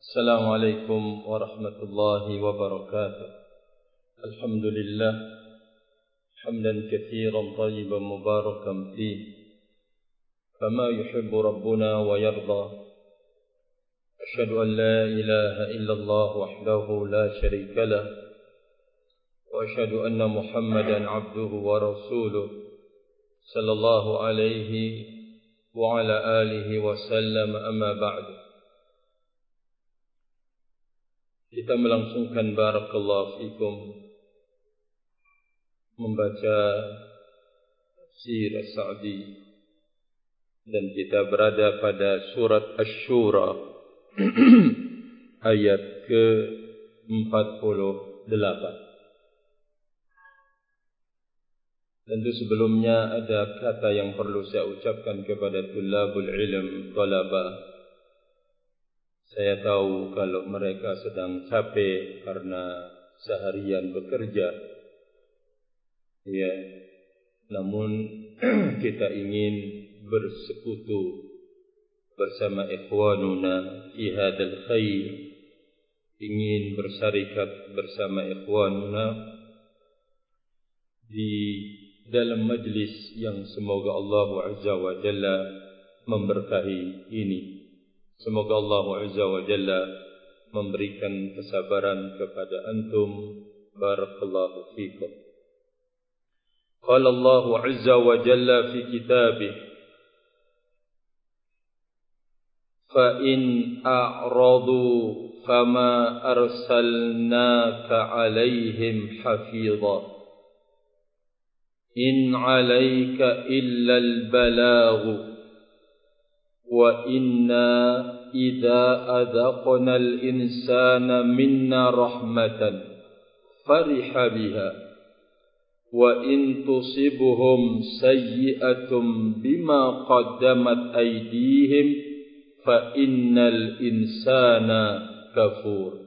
Assalamualaikum warahmatullahi wabarakatuh. Alhamdulillah hamdan katsiran tayyiban mubarakan fihi kama yuhibbu rabbuna wa yarda. Asyhadu an la ilaha illallah wahdahu la syarika lah wa asyhadu anna Muhammadan abduhu wa rasuluh sallallahu alaihi wa ala alihi wa sallam, amma ba'du. Kita melangsungkan barakallahu fikum membaca tafsir As-Sa'di dan kita berada pada surat Asy-Syura ayat ke-48. Tentu sebelumnya ada kata yang perlu saya ucapkan kepada tulabul ilm, talabah. Saya tahu kalau mereka sedang capek karena seharian bekerja. Ya, namun kita ingin bersekutu bersama ikhwanuna fi hadzal khair. Ingin bersarikat bersama ikhwanuna di dalam majlis yang semoga Allah Azza wa Jalla memberkahi ini. Semoga Allah Azza wa Jalla memberikan kesabaran kepada antum. Barakallahu fikum. Qala Allah Azza wa Jalla fi kitabih, fa in a'radu fama arsalnaka alaihim hafidha in 'alaika illa al-balagh wa inna idza adaqna al-insana minna rahmatan fariha biha wa in tusibhum sayyi'atun bima qaddamat aydihim fa innal insana kafur.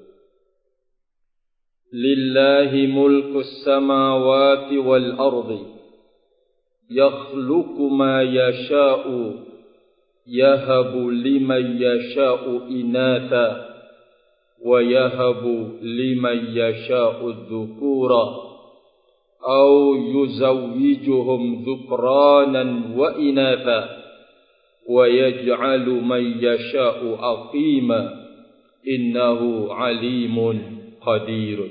Lillahi mulkus samawati wal ardi yakhluqu ma yasha'u yahabu liman yasha'u inatha wa yahabu liman yasha'u dhukura aw yuzawwijuhum dhukranan wa inatha wa yaj'alu man yasha'u aqima innahu alimun qadir.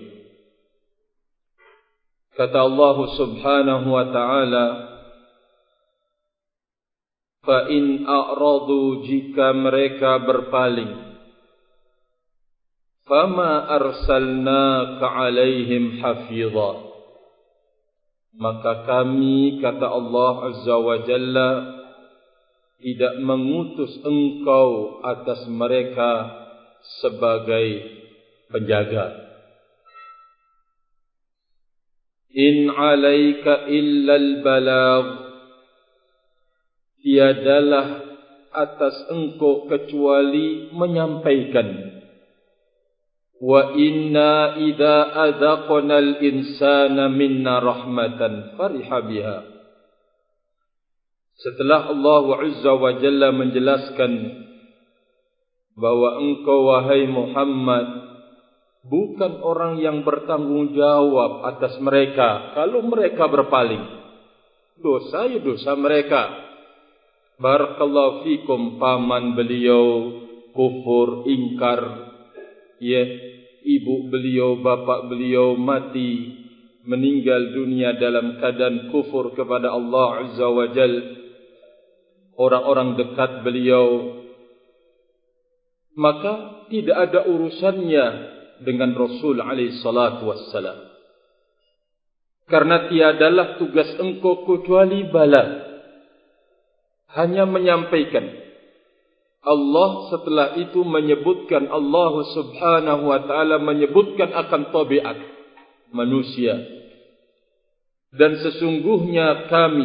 Kata Allah Subhanahu wa ta'ala, fa in a'radu, jika mereka berpaling, fama arsalnaka alaihim hafidha, maka kami, kata Allah Azza wa Jalla, tidak mengutus engkau atas mereka sebagai penjaga. In 'alaika illal balagh, tiadalah atas engkau kecuali menyampaikan. Wa inna idza adzaqnal insana minna rahmatan fariha biha. Setelah Allah Azza wa Jalla menjelaskan bahwa engkau wahai Muhammad bukan orang yang bertanggung jawab atas mereka kalau mereka berpaling. Dosa ya dosa mereka. Barakallahu fikum, paman beliau kufur, ingkar, ya, ibu beliau, bapak beliau mati, meninggal dunia dalam keadaan kufur kepada Allah Azza wa Jal. Orang-orang dekat beliau, maka tidak ada urusannya dengan Rasul alaihi salatu wassalam. Karena tiadalah tugas engkau kecuali balagh, hanya menyampaikan. Allah setelah itu menyebutkan, Allah Subhanahu wa ta'ala menyebutkan akan tabiat manusia. Dan sesungguhnya kami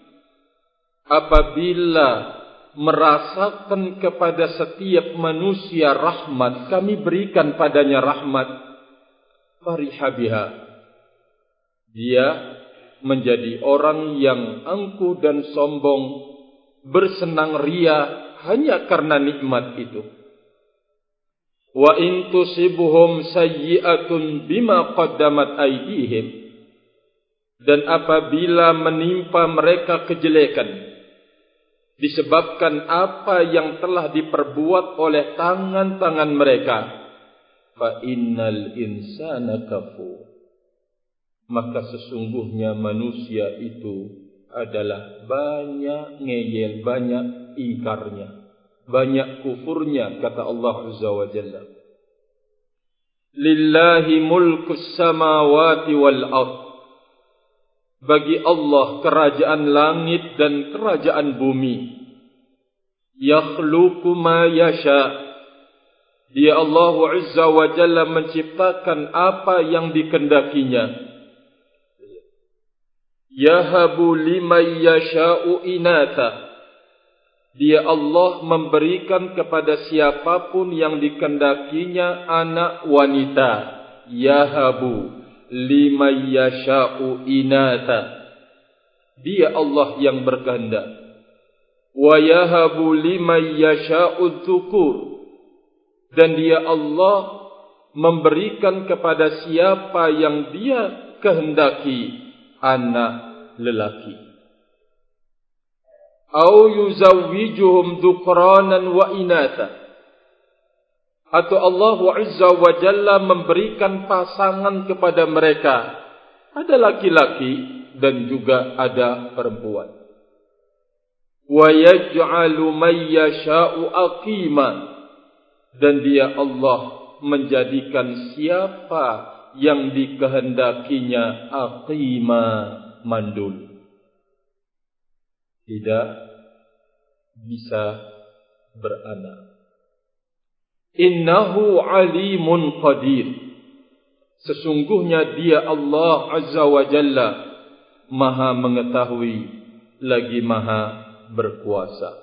apabila merasakan kepada setiap manusia rahmat, kami berikan padanya rahmat, fariha biha, dia menjadi orang yang angkuh dan sombong, bersenang ria hanya karena nikmat itu. Wa in tusibuhum sayyi'atun bima qaddamat aydihim, dan apabila menimpa mereka kejelekan disebabkan apa yang telah diperbuat oleh tangan-tangan mereka, fa innal insana kafur, maka sesungguhnya manusia itu adalah banyak ngeyel, banyak ingkarnya, banyak kufurnya. Kata Allah Azza wa Jalla, lillahi mulkus samawati wal ardh, bagi Allah kerajaan langit dan kerajaan bumi. Yakhluqu ma yasha, Dia Allah Azza wa Jalla menciptakan apa yang dikehendakinya. Yahabu liman yasha'u inatha, Dia Allah memberikan kepada siapapun yang dikehendakinya anak wanita. Yahabu liman yasha'u inatha, Dia Allah yang berkehendak. Wa yahabu liman yasha'u dzukur, dan Dia Allah memberikan kepada siapa yang Dia kehendaki anak lelaki. Au yuzawwijuhum dhukranan wa inatha, atau Allah Azza wa Jalla memberikan pasangan kepada mereka, ada laki-laki dan juga ada perempuan. Wa yaj'alu man yasha'u aqima, dan Dia Allah menjadikan siapa yang dikehendakinya aqima, mandul, tidak bisa beranak. Innahu alimun qadir, sesungguhnya Dia Allah Azza wa Jalla Maha mengetahui lagi Maha berkuasa.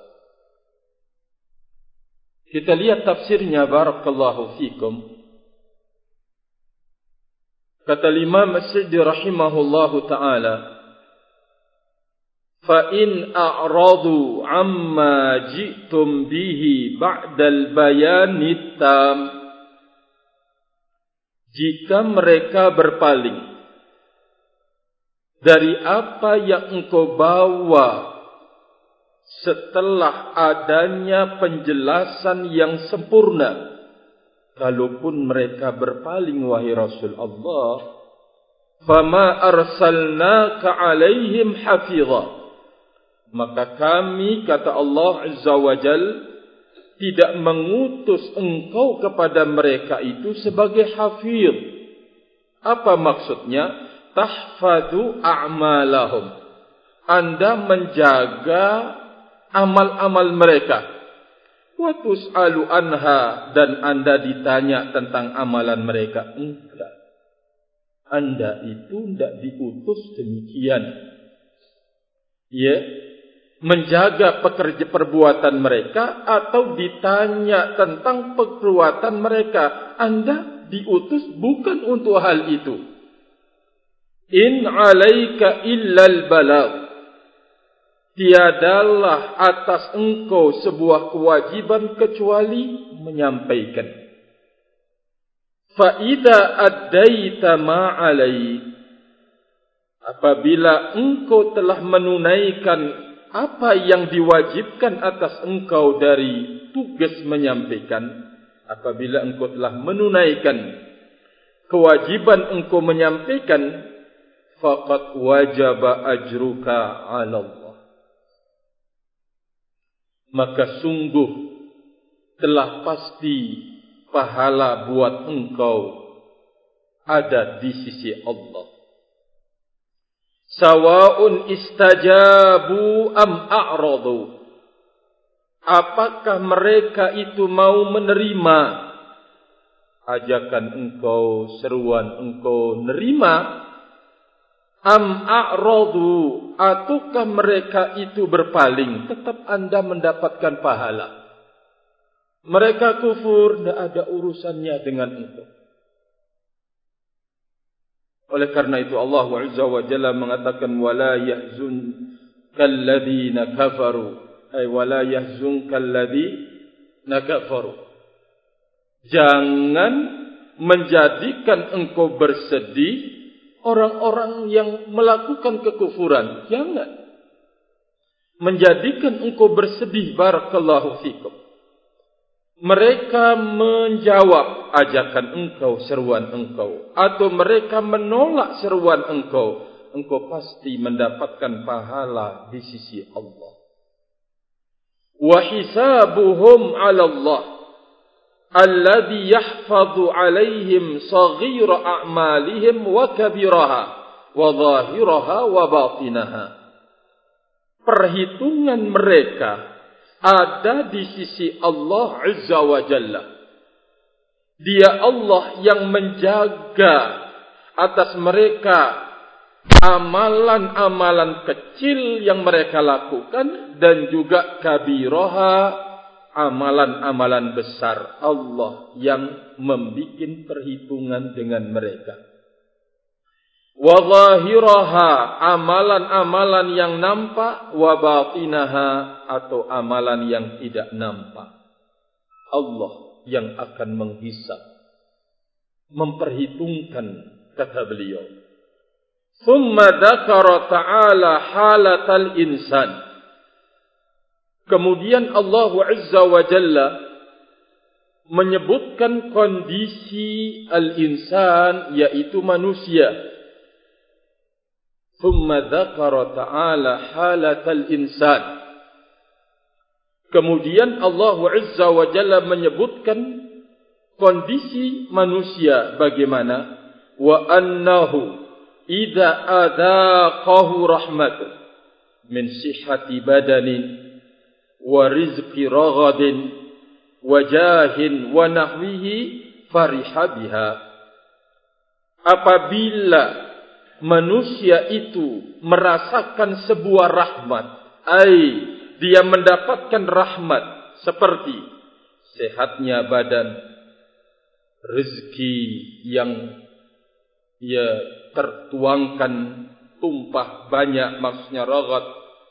Kita lihat tafsirnya, barakallahu fikum. Kata Imam As-Sa'di rahimahullahu ta'ala, فَإِنْ أَعْرَضُوا عَمَّا جِئْتُمْ بِهِ بَعْدَ الْبَيَانِ التَّامِ, jika mereka berpaling dari apa yang engkau bawa setelah adanya penjelasan yang sempurna, kalaupun mereka berpaling wahai Rasul Allah, فَمَا أَرْسَلْنَاكَ عَلَيْهِمْ حَفِظًا, maka kami, kata Allah Azza wa Jal, tidak mengutus engkau kepada mereka itu sebagai hafiz. Apa maksudnya? Tahfadhu a'malahum, Anda menjaga amal-amal mereka. Wa tus'alu anha, dan Anda ditanya tentang amalan mereka. Enggak, Anda itu tidak diutus demikian, ya, menjaga perbuatan mereka atau ditanya tentang perbuatan mereka. Anda diutus bukan untuk hal itu. In alaika illal balagh, tiadalah atas engkau sebuah kewajiban kecuali menyampaikan. Fa idza addaita ma alaik, apabila engkau telah menunaikan apa yang diwajibkan atas engkau dari tugas menyampaikan, apabila engkau telah menunaikan kewajiban engkau menyampaikan, faqad wajaba ajruka 'ala Allah, maka sungguh telah pasti pahala buat engkau ada di sisi Allah. Sawa'un istajabu am a'radu, apakah mereka itu mau menerima ajakan engkau, seruan engkau, nerima, am a'radu, ataukah mereka itu berpaling, tetap Anda mendapatkan pahala. Mereka kufur, tidak ada urusannya dengan itu. Oleh karena itu Allah Azza wa Jalla mengatakan, wala yahzunkal ladzina kafaru, ay wala yahzunkal ladzina kafaru, Jangan menjadikan engkau bersedih orang-orang yang melakukan kekufuran. Jangan menjadikan engkau bersedih. Barakallahu fikum. Mereka menjawab ajakan engkau, seruan engkau, atau mereka menolak seruan engkau, engkau pasti mendapatkan pahala di sisi Allah. Wa hisabuhum 'ala Allah alladhi yahfazu 'alaihim saghira a'malihim wa kabiraha wa zahiraha wa batinaha. Perhitungan mereka ada di sisi Allah Azza wa Jalla. Dia Allah yang menjaga atas mereka amalan-amalan kecil yang mereka lakukan dan juga kabiraha, amalan-amalan besar. Allah yang membikin perhitungan dengan mereka. Wa zahiraha, amalan-amalan yang nampak, wa batinaha, atau amalan yang tidak nampak. Allah yang akan menghisab, memperhitungkan, kata beliau. Thumma dzakara ta'ala halatal insan. Kemudian Allah Azza wa Jalla menyebutkan kondisi al-insan, yaitu manusia. Thumma dzakara ta'ala halatal insan. Kemudian Allah Azza wa Jalla menyebutkan kondisi manusia bagaimana? Wa annahu idza adaqahu rahmatun min sihhati badanin wa rizqi raghadin wa jahin wa nahwihi fariha biha. Apabila manusia itu merasakan sebuah rahmat, dia mendapatkan rahmat seperti sehatnya badan, rezeki yang tertuangkan tumpah banyak, maksudnya ragat,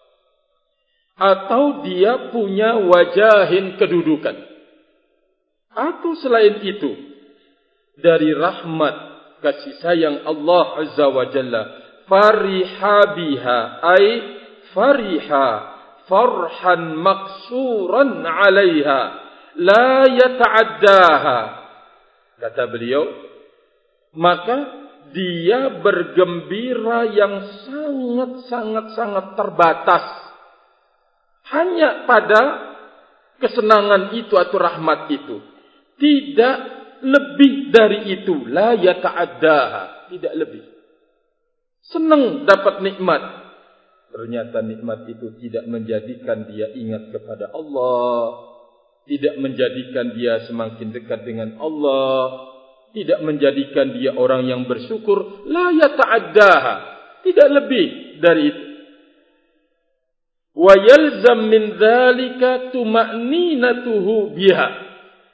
atau dia punya wajahin, kedudukan, atau selain itu dari rahmat kasih sayang Allah Azza wa Jalla, fariha biha, fariha farhan maksuran 'alaiha la yata'addaha. Kata beliau, maka dia bergembira yang sangat terbatas hanya pada kesenangan itu atau rahmat itu, tidak lebih dari itu. La yata'addaha, tidak lebih. Senang dapat nikmat, ternyata nikmat itu tidak menjadikan dia ingat kepada Allah, tidak menjadikan dia semakin dekat dengan Allah, tidak menjadikan dia orang yang bersyukur. La yata'addaha, tidak lebih dari itu. Wa yalzam min dzalika tuma'ninatuhu biha.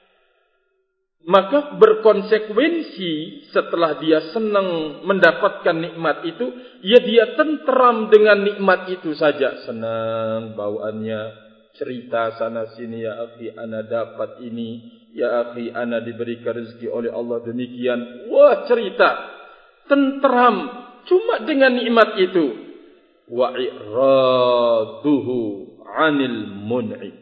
Maka berkonsekuensi setelah dia senang mendapatkan nikmat itu, ya dia tenteram dengan nikmat itu saja. Senang bawaannya, cerita sana sini, ya akhi ana dapat ini, ya akhi ana diberikan rezeki oleh Allah demikian. Wah, cerita, tenteram cuma dengan nikmat itu. Wa i'raduhu 'anil mun'i.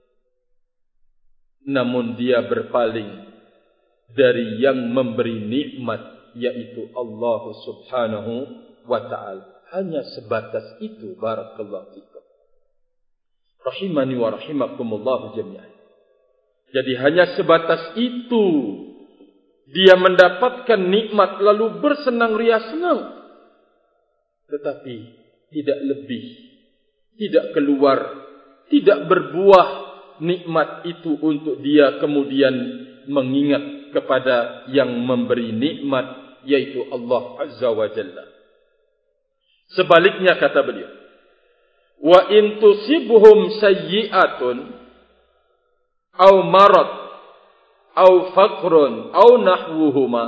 Namun dia berpaling dari yang memberi nikmat, yaitu Allah Subhanahu wa ta'ala. Hanya sebatas itu. Barakallahu fikum. Rahimani wa rahimakumullah jami'an. Jadi hanya sebatas itu dia mendapatkan nikmat lalu bersenang ria senang, tetapi tidak lebih, tidak keluar, tidak berbuah nikmat itu untuk dia kemudian mengingat kepada yang memberi nikmat, yaitu Allah Azza wa Jalla. Sebaliknya kata beliau, wa in tusibhum sayyi'atun aw marad aw faqrun aw nahwuhuma.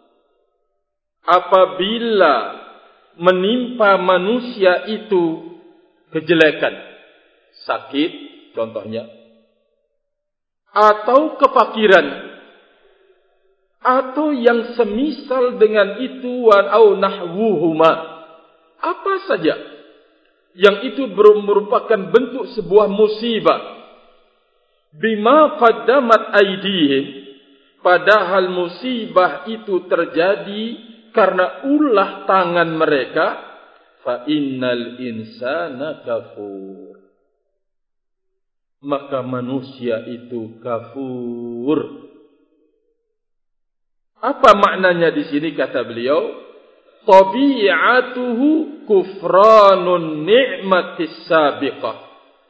Apabila menimpa manusia itu kejelekan, sakit contohnya, atau kefakiran, atau yang semisal dengan itu au nahwuhuma, apa saja yang itu merupakan bentuk sebuah musibah, bima qaddamat aydihim, padahal musibah itu terjadi karena ulah tangan mereka, fa innal insana kafur, maka manusia itu kafur. Apa maknanya di sini kata beliau? Tabi'atuhu kufranun ni'matis sabiqah.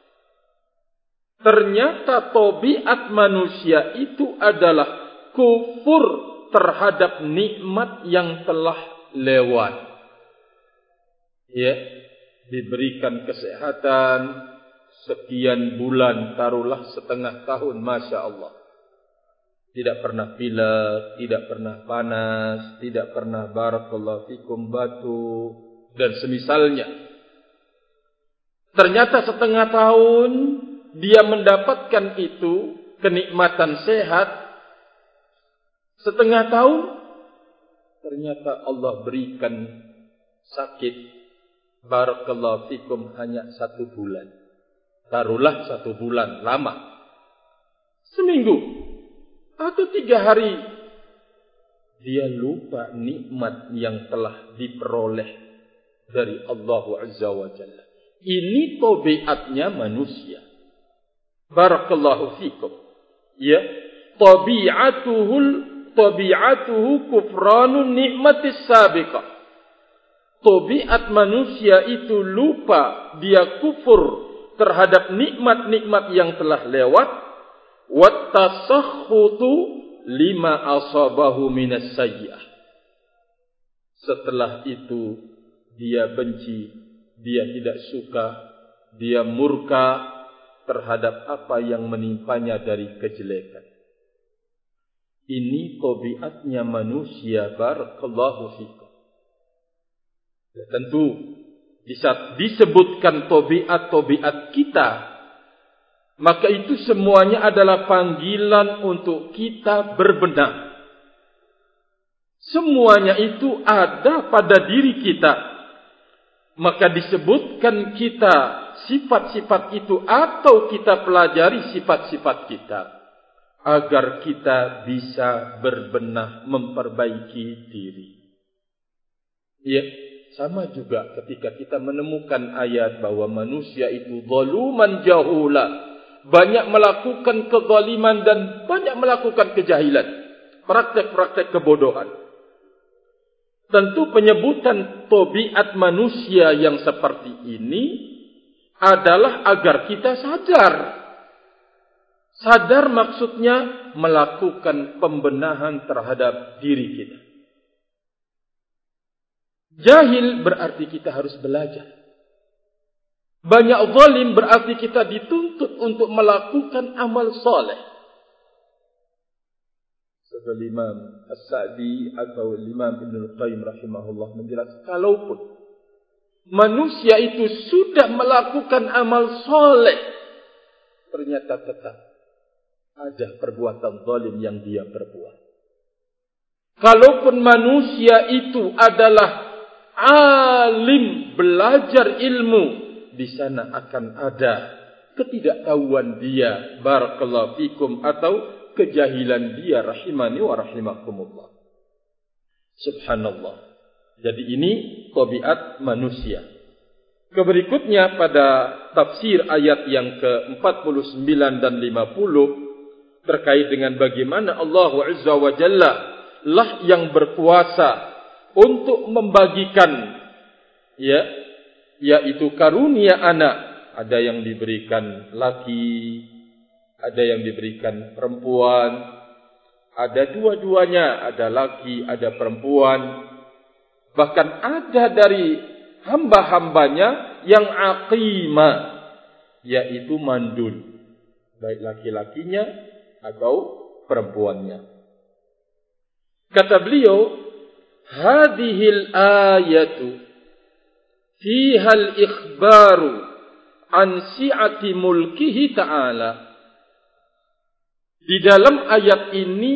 Ternyata tabiat manusia itu adalah kufur terhadap nikmat yang telah lewat. Ya, diberikan kesehatan sekian bulan, taruhlah setengah tahun, Masya Allah. Tidak pernah pilek, tidak pernah panas, tidak pernah barakallahu fikum batuk, dan semisalnya. Ternyata setengah tahun dia mendapatkan itu, kenikmatan sehat. Setengah tahun, ternyata Allah berikan sakit, barakallahu fikum, hanya 1 bulan. Taruhlah 1 bulan, lama. Seminggu atau 3 hari, dia lupa nikmat yang telah diperoleh dari Allah Azza wa Jalla. Ini tabiatnya manusia. Barakallahu fikum. Ya, tabi'atuhu kufranun ni'matis sabiqah. Tabiat manusia itu lupa, dia kufur terhadap nikmat-nikmat yang telah lewat. Wattasakhutu lima asabahu minas sayyi'ah. Setelah itu dia benci, dia tidak suka, dia murka terhadap apa yang menimpanya dari kejelekan. Ini tabiatnya manusia, barakallahu fikum. Ya, tentu di saat disebutkan tabiat-tabiat kita, maka itu semuanya adalah panggilan untuk kita berbenah. Semuanya itu ada pada diri kita. Maka disebutkan kita sifat-sifat itu, atau kita pelajari sifat-sifat kita, agar kita bisa berbenah, memperbaiki diri. Ya, sama juga ketika kita menemukan ayat bahwa manusia itu zaluman jahula, banyak melakukan kezaliman dan banyak melakukan kejahilan, praktek-praktek kebodohan. Tentu penyebutan tabiat manusia yang seperti ini adalah agar kita sadar. Sadar maksudnya melakukan pembenahan terhadap diri kita. Jahil berarti kita harus belajar. Banyak zalim berarti kita dituntut untuk melakukan amal soleh. Sebagai Imam As-Sa'di atau Imam Ibnul Qayyim rahimahullah menjelaskan, kalaupun manusia itu sudah melakukan amal soleh, ternyata tetap ada perbuatan zalim yang dia perbuat. Kalaupun manusia itu adalah alim, belajar ilmu, di sana akan ada ketidaktahuan dia, barakallahu fikum, atau kejahilan dia, rahimani wa rahimakumullah. Subhanallah. Jadi ini tabiat manusia. Keberikutnya pada tafsir ayat yang ke-49 dan 50 terkait dengan bagaimana Allah Azza wa Jalla lah yang berkuasa untuk membagikan, ya, yaitu karunia anak. Ada yang diberikan laki, ada yang diberikan perempuan, ada dua-duanya, ada laki, ada perempuan. Bahkan ada dari hamba-hambanya yang aqimah, yaitu mandul, baik laki-lakinya atau perempuannya. Kata beliau, hadhil ayatu fiha al-ikhbaru an si'ati mulkihi ta'ala. Di dalam ayat ini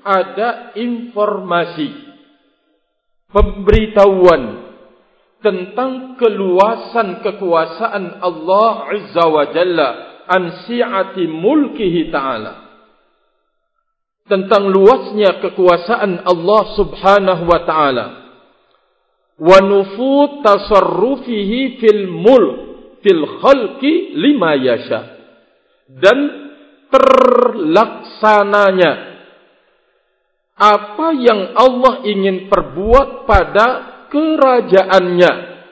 ada informasi, pemberitahuan tentang keluasan kekuasaan Allah Azza wa Jalla an si'ati mulkihi ta'ala, tentang luasnya kekuasaan Allah Subhanahu wa ta'ala, wa nufud tasarrufihi fil mulk fil khalqi lima yasha, dan terlaksananya apa yang Allah ingin perbuat pada kerajaannya,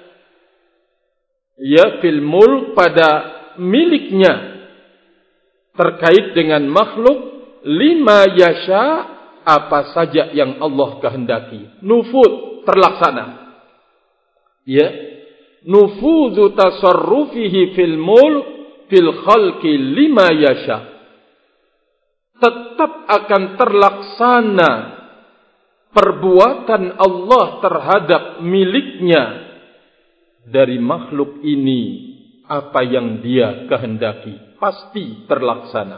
ya, fil mulk, pada miliknya, terkait dengan makhluk, lima yasha, apa saja yang Allah kehendaki. Nufud, terlaksana, ya, nufudhu tasarrufihi fil mulk fil khalqi lima yasha, tetap akan terlaksana perbuatan Allah terhadap miliknya dari makhluk ini, apa yang Dia kehendaki pasti terlaksana.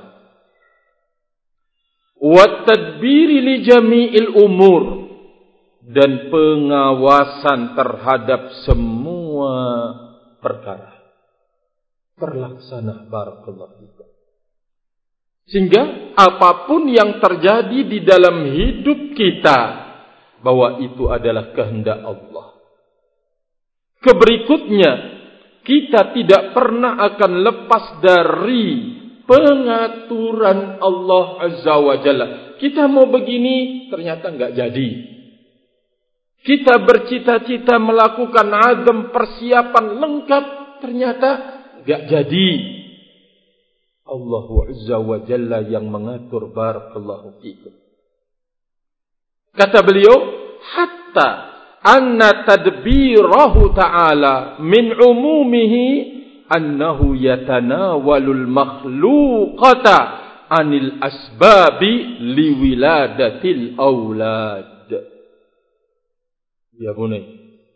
Wa tadbiri li jami'il umur, dan pengawasan terhadap semua perkara terlaksana. Barakallahu fikum. Sehingga apapun yang terjadi di dalam hidup kita, bahwa itu adalah kehendak Allah. Keberikutnya, kita tidak pernah akan lepas dari pengaturan Allah Azza wa Jalla. Kita mau begini, ternyata enggak jadi. Kita bercita-cita melakukan azam, persiapan lengkap, ternyata enggak jadi. Allah Azza wa Jalla yang mengatur. Barakallahu fikum. Kata beliau, hatta anna tadbirahu ta'ala min umumihi annahu yatanawalul makhluqata anil asbabi liwiladatil aulad. Ya bunai,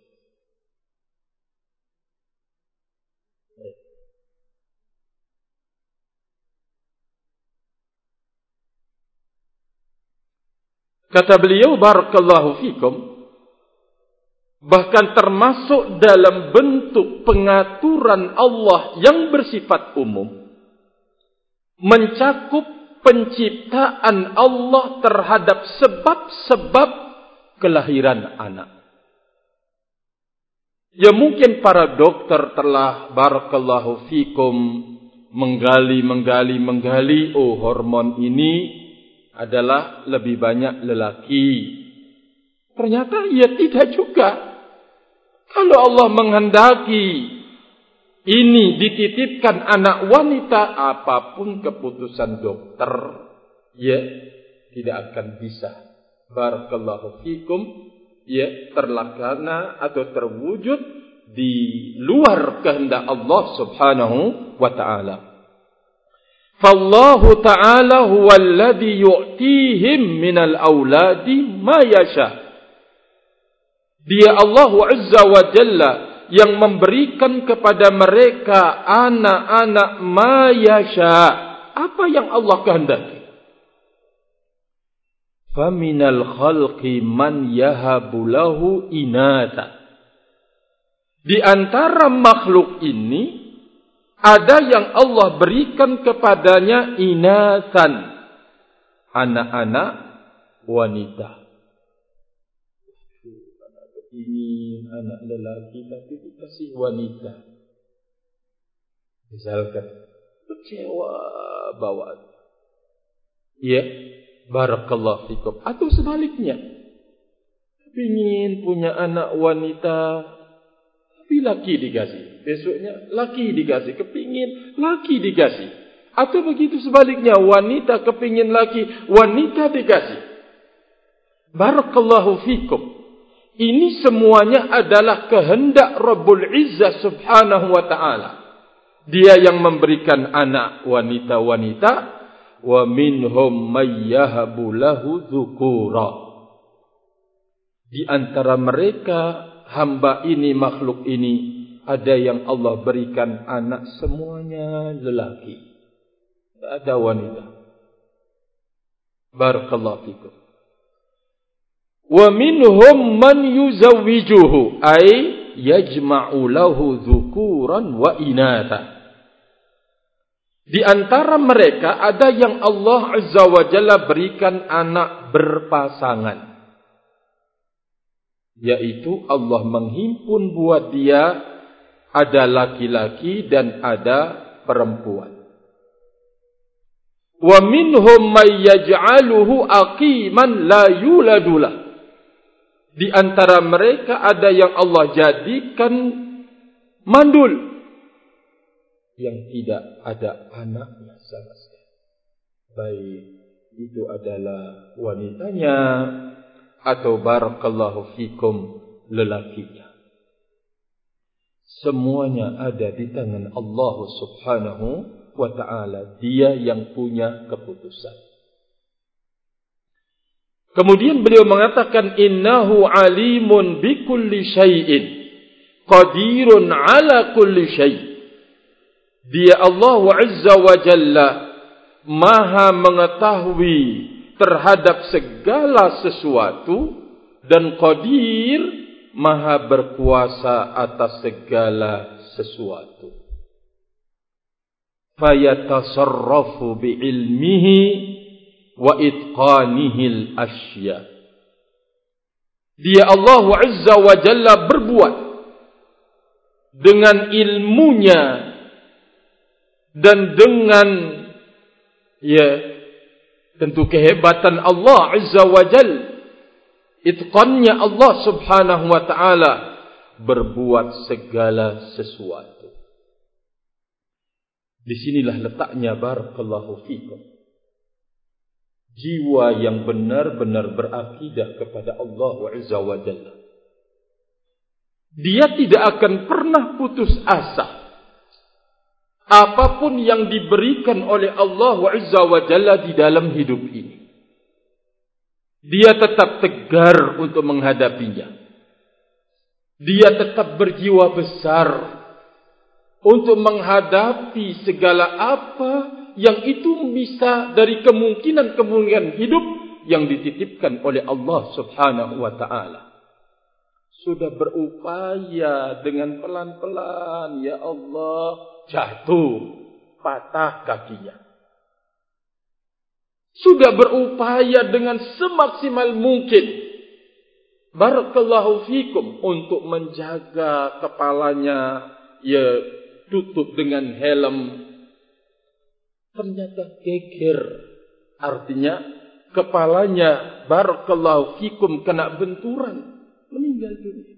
kata beliau, barakallahu fikum, bahkan termasuk dalam bentuk pengaturan Allah yang bersifat umum, mencakup penciptaan Allah terhadap sebab-sebab kelahiran anak. Ya, mungkin para dokter telah, barakallahu fikum, menggali, oh hormon ini adalah lebih banyak lelaki. Ternyata ya tidak juga. Kalau Allah menghendaki ini dititipkan anak wanita, apapun keputusan dokter, ya tidak akan bisa, barakallahu fikum, ya terlaksana atau terwujud di luar kehendak Allah Subhanahu wa ta'ala. Fallahu ta'ala huwa alladhi yu'tihim minal awladi ma yasha. Dia Allah Azza wa Jalla yang memberikan kepada mereka anak-anak ma yasha, apa yang Allah kehendaki. Faminal khalqi man yahabu lahu inata. Di antara makhluk ini ada yang Allah berikan kepadanya inasan, anak-anak wanita. Anak kepingin anak lelaki tapi dikasih wanita, misalkan, kecewa bawaan. Ya, barakallahu fikum. Atau sebaliknya, kepingin punya anak wanita tapi laki dikasih, besoknya laki dikasih, kepingin laki dikasih. Atau begitu sebaliknya, wanita kepingin laki, wanita dikasih. Barakallahu fikum. Ini semuanya adalah kehendak Rabbul Izzah Subhanahu wa ta'ala. Dia yang memberikan anak wanita-wanita. Wa minhum may yahabu lahu dzukura. Di antara mereka hamba ini, makhluk ini, ada yang Allah berikan anak semuanya lelaki, tidak ada wanita. Barakallahu fikum. Wa minhum man yuzawwijuhu ay yajma'u lahu dzukuran wa inatha. Di antara mereka ada yang Allah Azza wa Jalla berikan anak berpasangan. Yaitu Allah menghimpun buat dia ada laki-laki dan ada perempuan. Wa minhum may yaj'aluhu aqiman la yuladulah. Di antara mereka ada yang Allah jadikan mandul yang tidak ada anaknya sama sekali. Baik itu adalah wanitanya atau barakallahu fikum lelakinya. Semuanya ada di tangan Allah Subhanahu wa ta'ala. Dia yang punya keputusan. Kemudian beliau mengatakan innahu alimun bikulli syai'in qadirun ala kulli syai'. Dia Allah Azza wa Jalla Maha mengetahui terhadap segala sesuatu dan qadir Maha berkuasa atas segala sesuatu. Fayatasarrafu bi'ilmihi wa itqanihil asya. Dia Allah Azza wa Jalla berbuat dengan ilmunya dan dengan tentu kehebatan Allah Azza wa Jalla, itqannya Allah Subhanahu wa ta'ala berbuat segala sesuatu. Disinilah letaknya barakallahu fikum. Jiwa yang benar-benar berakidah kepada Allah Azza wa Jalla. Dia tidak akan pernah putus asa. Apapun yang diberikan oleh Allah Azza wa Jalla di dalam hidup ini, dia tetap tegar untuk menghadapinya. Dia tetap berjiwa besar untuk menghadapi segala apa yang itu bisa dari kemungkinan-kemungkinan hidup yang dititipkan oleh Allah Subhanahu wa ta'ala. Sudah berupaya dengan pelan-pelan, ya Allah, jatuh, patah kakinya. Sudah berupaya dengan semaksimal mungkin, barakallahu fikum, untuk menjaga kepalanya, tutup dengan helm. Ternyata geger. Artinya kepalanya barakallahu fikum kena benturan, meninggal dunia.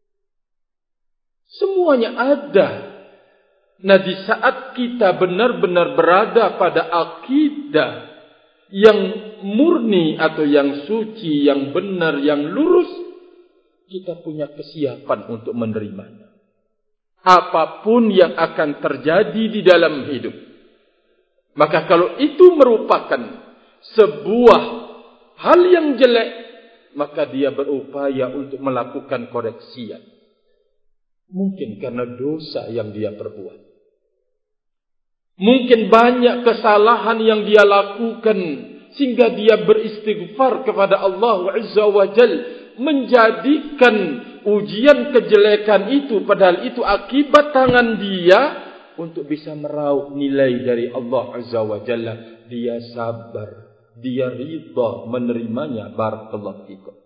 Semuanya ada. Nah, di saat kita benar-benar berada pada akidah yang murni atau yang suci, yang benar, yang lurus, kita punya kesiapan untuk menerimanya. Apapun yang akan terjadi di dalam hidup. Maka kalau itu merupakan sebuah hal yang jelek, maka dia berupaya untuk melakukan koreksian. Mungkin karena dosa yang dia perbuat. Mungkin banyak kesalahan yang dia lakukan sehingga dia beristighfar kepada Allah Azza wa Jalla, menjadikan ujian kejelekan itu, padahal itu akibat tangan dia, untuk bisa meraup nilai dari Allah Azza wa Jalla. Dia sabar, dia ridha menerimanya. Barakallahu fikum.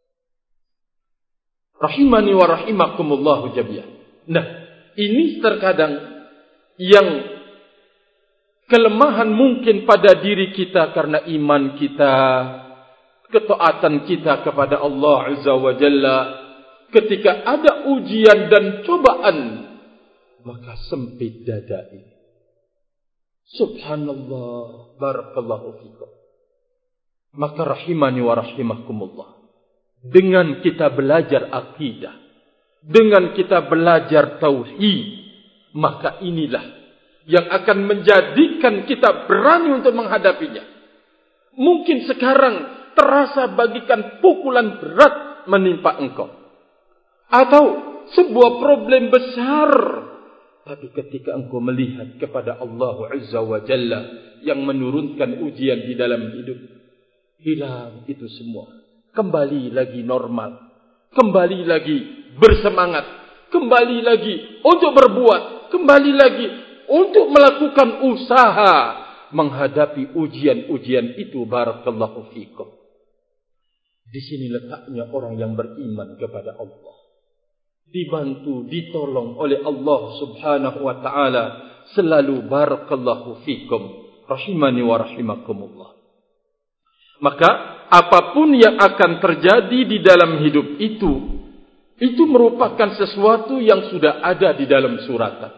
Rahimani wa rahimakumullahu jami'an. Nah, ini terkadang yang kelemahan mungkin pada diri kita karena iman kita, ketaatan kita kepada Allah Azza wa Jalla. Ketika ada ujian dan cobaan, maka sempit dada ini. Subhanallah, barakallahu fikum. Maka rahimani wa rahimakumullah. Dengan kita belajar akidah, dengan kita belajar tauhid, maka inilah yang akan menjadikan kita berani untuk menghadapinya. Mungkin sekarang terasa bagikan pukulan berat menimpa engkau, atau sebuah problem besar. Tapi ketika engkau melihat kepada Allah Azza wa Jalla yang menurunkan ujian di dalam hidup, hilang itu semua. kembali lagi normal, kembali lagi bersemangat, kembali lagi untuk berbuat, kembali lagi untuk melakukan usaha menghadapi ujian-ujian itu. Barakallahu fikum. Di sini letaknya orang yang beriman kepada Allah, dibantu, ditolong oleh Allah Subhanahu wa taala selalu. Barakallahu fikum, rahimani wa rahimakumullah. Maka apapun yang akan terjadi di dalam hidup itu merupakan sesuatu yang sudah ada di dalam suratan.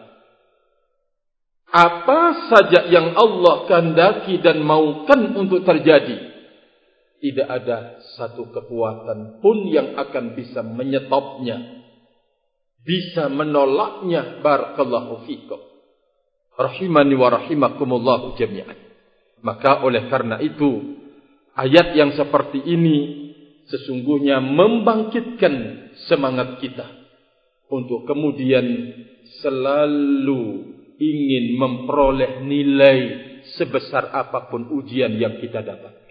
Apa saja yang Allah kehendaki dan maukan untuk terjadi, tidak ada satu kekuatan pun yang akan bisa menyetopnya, bisa menolaknya. Barakallahu fikum, rahimani wa rahimakumullah jami'an. Maka oleh karena itu, ayat yang seperti ini sesungguhnya membangkitkan semangat kita untuk kemudian selalu ingin memperoleh nilai sebesar apapun ujian yang kita dapatkan.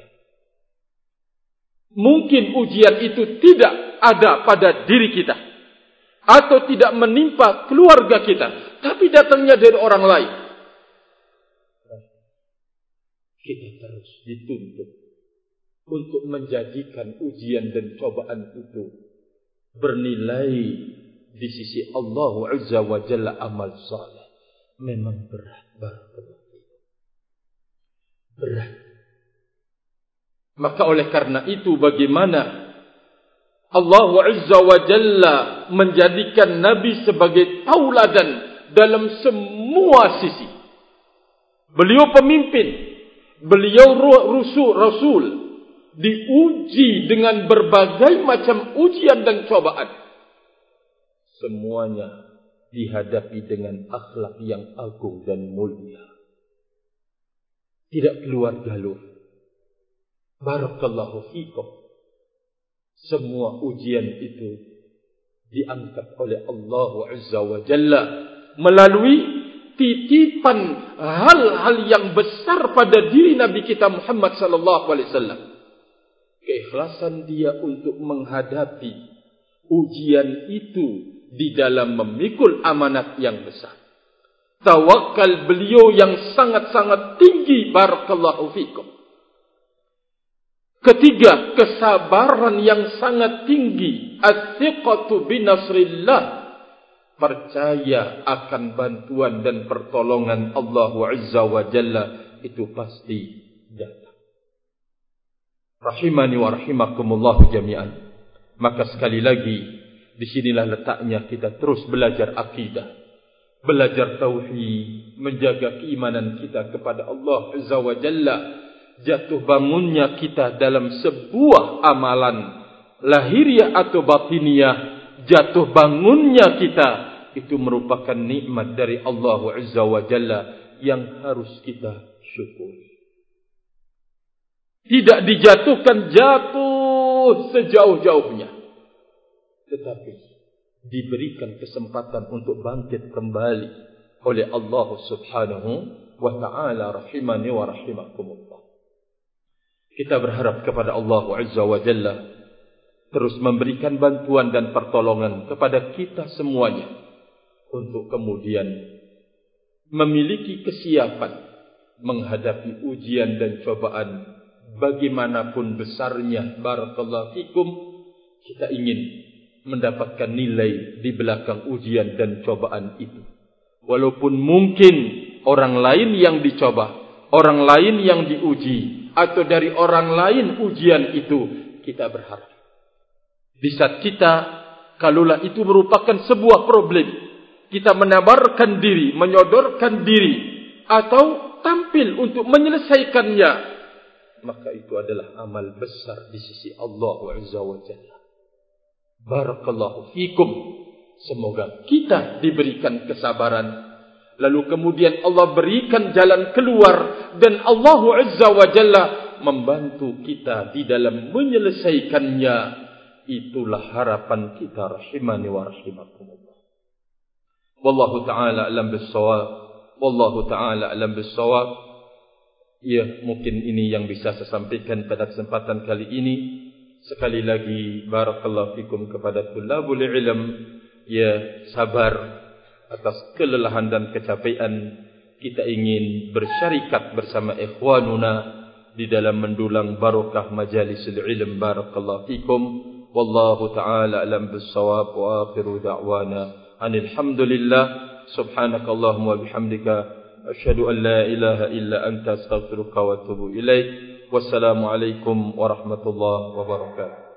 Mungkin ujian itu tidak ada pada diri kita, atau tidak menimpa keluarga kita, tapi datangnya dari orang lain. Kita terus dituntut untuk menjadikan ujian dan cobaan itu bernilai di sisi Allah Azza wa Jalla amal saleh. Memang berat, berat. Maka oleh karena itu, bagaimana Allah Azza wa Jalla menjadikan Nabi sebagai tauladan dalam semua sisi. Beliau pemimpin, beliau rasul, diuji dengan berbagai macam ujian dan cobaan. Semuanya dihadapi dengan akhlak yang agung dan mulia, tidak keluar jalur. Barakallahu fikum. Semua ujian itu diangkat oleh Allah Azza wa Jalla melalui titipan hal-hal yang besar pada diri Nabi kita Muhammad sallallahu alaihi wasallam. Keikhlasan dia untuk menghadapi ujian itu di dalam memikul amanat yang besar. Tawakal beliau yang sangat-sangat tinggi. Barakallahu fikum. Ketiga, kesabaran yang sangat tinggi. At-thiqatu binasrillah. Percaya akan bantuan dan pertolongan Allah Azza wa Jalla itu pasti datang. Rahimani wa rahimakumullah jami'an. Maka sekali lagi, disinilah letaknya kita terus belajar akidah, belajar tauhid, menjaga keimanan kita kepada Allah Azza wa Jalla. Jatuh bangunnya kita dalam sebuah amalan lahiriah atau batiniah, jatuh bangunnya kita itu merupakan nikmat dari Allah Azza wa Jalla yang harus kita syukuri. Tidak dijatuhkan jatuh sejauh-jauhnya, tetapi diberikan kesempatan untuk bangkit kembali oleh Allah Subhanahu wa ta'ala. Rahimani wa rahimakumullah. Kita berharap kepada Allah Azza wa Jalla terus memberikan bantuan dan pertolongan kepada kita semuanya untuk kemudian memiliki kesiapan menghadapi ujian dan cobaan bagaimanapun besarnya. Barakallahu fikum. Kita ingin mendapatkan nilai di belakang ujian dan cobaan itu. Walaupun mungkin orang lain yang dicoba, orang lain yang diuji, atau dari orang lain ujian itu, kita berharap di saat kita, kalaulah itu merupakan sebuah problem, kita menabarkan diri, menyodorkan diri, atau tampil untuk menyelesaikannya, maka itu adalah amal besar di sisi Allah Azza wa Jalla. Barakallahu fikum. Semoga kita diberikan kesabaran, lalu kemudian Allah berikan jalan keluar, dan Allah Azza wa Jalla membantu kita di dalam menyelesaikannya. Itulah harapan kita. Rahimani wa rahimakumullah. Wallahu ta'ala alam bis-shawab. Wallahu ta'ala alam bis-shawab. Ya, mungkin ini yang bisa saya sampaikan pada kesempatan kali ini. Sekali lagi barakallahu fikum kepada tulabul ilm, ya sabar atas kelelahan dan kecapean. Kita ingin bersyarikat bersama ikhwanuna di dalam mendulang barokah majalisul ilm. Barakallahu fikum. Wallahu ta'ala alam bis-shawab wa akhiru da'wana anil hamdulillah. Subhanakallahumma wa bihamdika asyhadu an la ilaha illa anta astaghfiruka wa atubu ilaik. Wassalamu alaikum warahmatullahi wabarakatuh.